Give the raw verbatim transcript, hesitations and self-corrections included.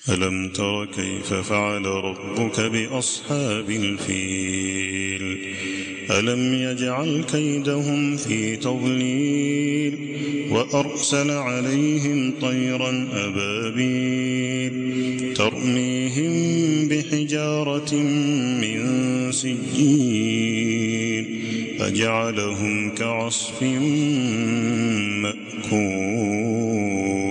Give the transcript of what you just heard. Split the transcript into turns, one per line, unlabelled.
ألم تر كيف فعل ربك بأصحاب الفيل ألم يجعل كيدهم في تضليل وأرسل عليهم طيرا أبابيل ترميهم بحجارة من سجيل فجعلهم كعصف مأكول.